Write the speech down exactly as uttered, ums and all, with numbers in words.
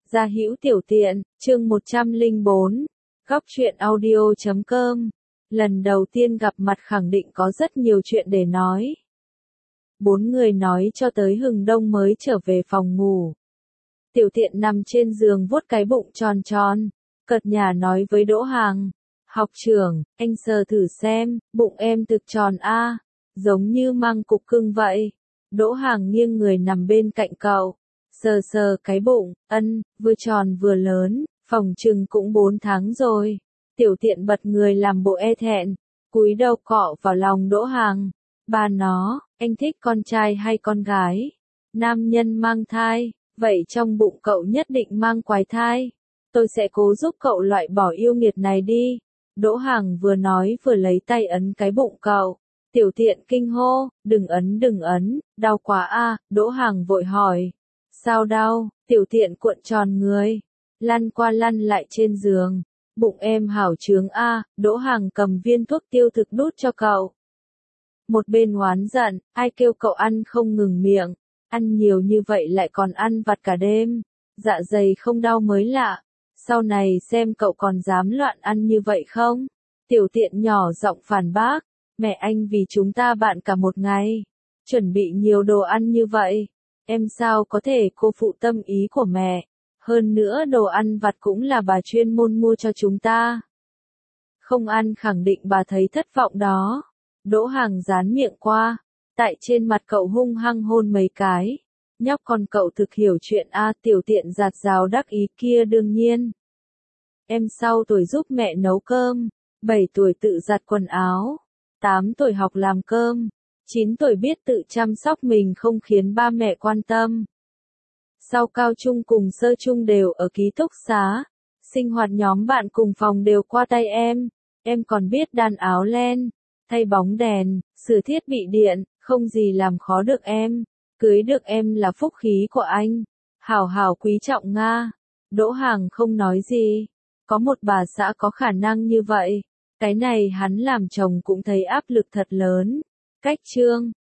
Gia Hữu Tiểu Tiện, chương một trăm lẻ bốn, góc truyện audio chấm com. Lần đầu tiên gặp mặt khẳng định có rất nhiều chuyện để nói. Bốn người nói cho tới hừng đông mới trở về phòng ngủ. Tiểu Tiện nằm trên giường vuốt cái bụng tròn tròn, cợt nhả nói với Đỗ Hàng. Học trưởng, anh sờ thử xem, bụng em thực tròn a, giống như mang cục cưng vậy. Đỗ Hàng nghiêng người nằm bên cạnh cậu, sờ sờ cái bụng, ân, vừa tròn vừa lớn, phòng chừng cũng bốn tháng rồi. Tiểu Tiện bật người làm bộ e thẹn, cúi đầu cọ vào lòng Đỗ Hàng. Bà nó, anh thích con trai hay con gái? Nam nhân mang thai, vậy trong bụng cậu nhất định mang quái thai. Tôi sẽ cố giúp cậu loại bỏ yêu nghiệt này đi. Đỗ Hàng vừa nói vừa lấy tay ấn cái bụng cậu. Tiểu Tiện kinh hô, đừng ấn đừng ấn, đau quá a. Đỗ Hàng vội hỏi. Sao đau? Tiểu Tiện cuộn tròn người, lăn qua lăn lại trên giường. Bụng em hảo trướng a. Đỗ Hàng cầm viên thuốc tiêu thực đút cho cậu. Một bên oán giận, ai kêu cậu ăn không ngừng miệng, ăn nhiều như vậy lại còn ăn vặt cả đêm, dạ dày không đau mới lạ. Sau này xem cậu còn dám loạn ăn như vậy không? Tiểu Tiện nhỏ giọng phản bác, mẹ anh vì chúng ta bạn cả một ngày, chuẩn bị nhiều đồ ăn như vậy, em sao có thể cô phụ tâm ý của mẹ, hơn nữa đồ ăn vặt cũng là bà chuyên môn mua cho chúng ta. Không ăn khẳng định bà thấy thất vọng đó. Đỗ Hàng dán miệng qua, tại trên mặt cậu hung hăng hôn mấy cái. Nhóc con cậu thực hiểu chuyện a. Tiểu Tiện giạt rào đắc ý kia đương nhiên. Em sau tuổi giúp mẹ nấu cơm, bảy tuổi tự giặt quần áo, tám tuổi học làm cơm, chín tuổi biết tự chăm sóc mình không khiến ba mẹ quan tâm. Sau cao trung cùng sơ trung đều ở ký túc xá, sinh hoạt nhóm bạn cùng phòng đều qua tay em, em còn biết đan áo len, thay bóng đèn, sửa thiết bị điện, không gì làm khó được em, cưới được em là phúc khí của anh, hảo hảo quý trọng Nga. Đỗ Hàng không nói gì, có một bà xã có khả năng như vậy, cái này hắn làm chồng cũng thấy áp lực thật lớn. Cách chương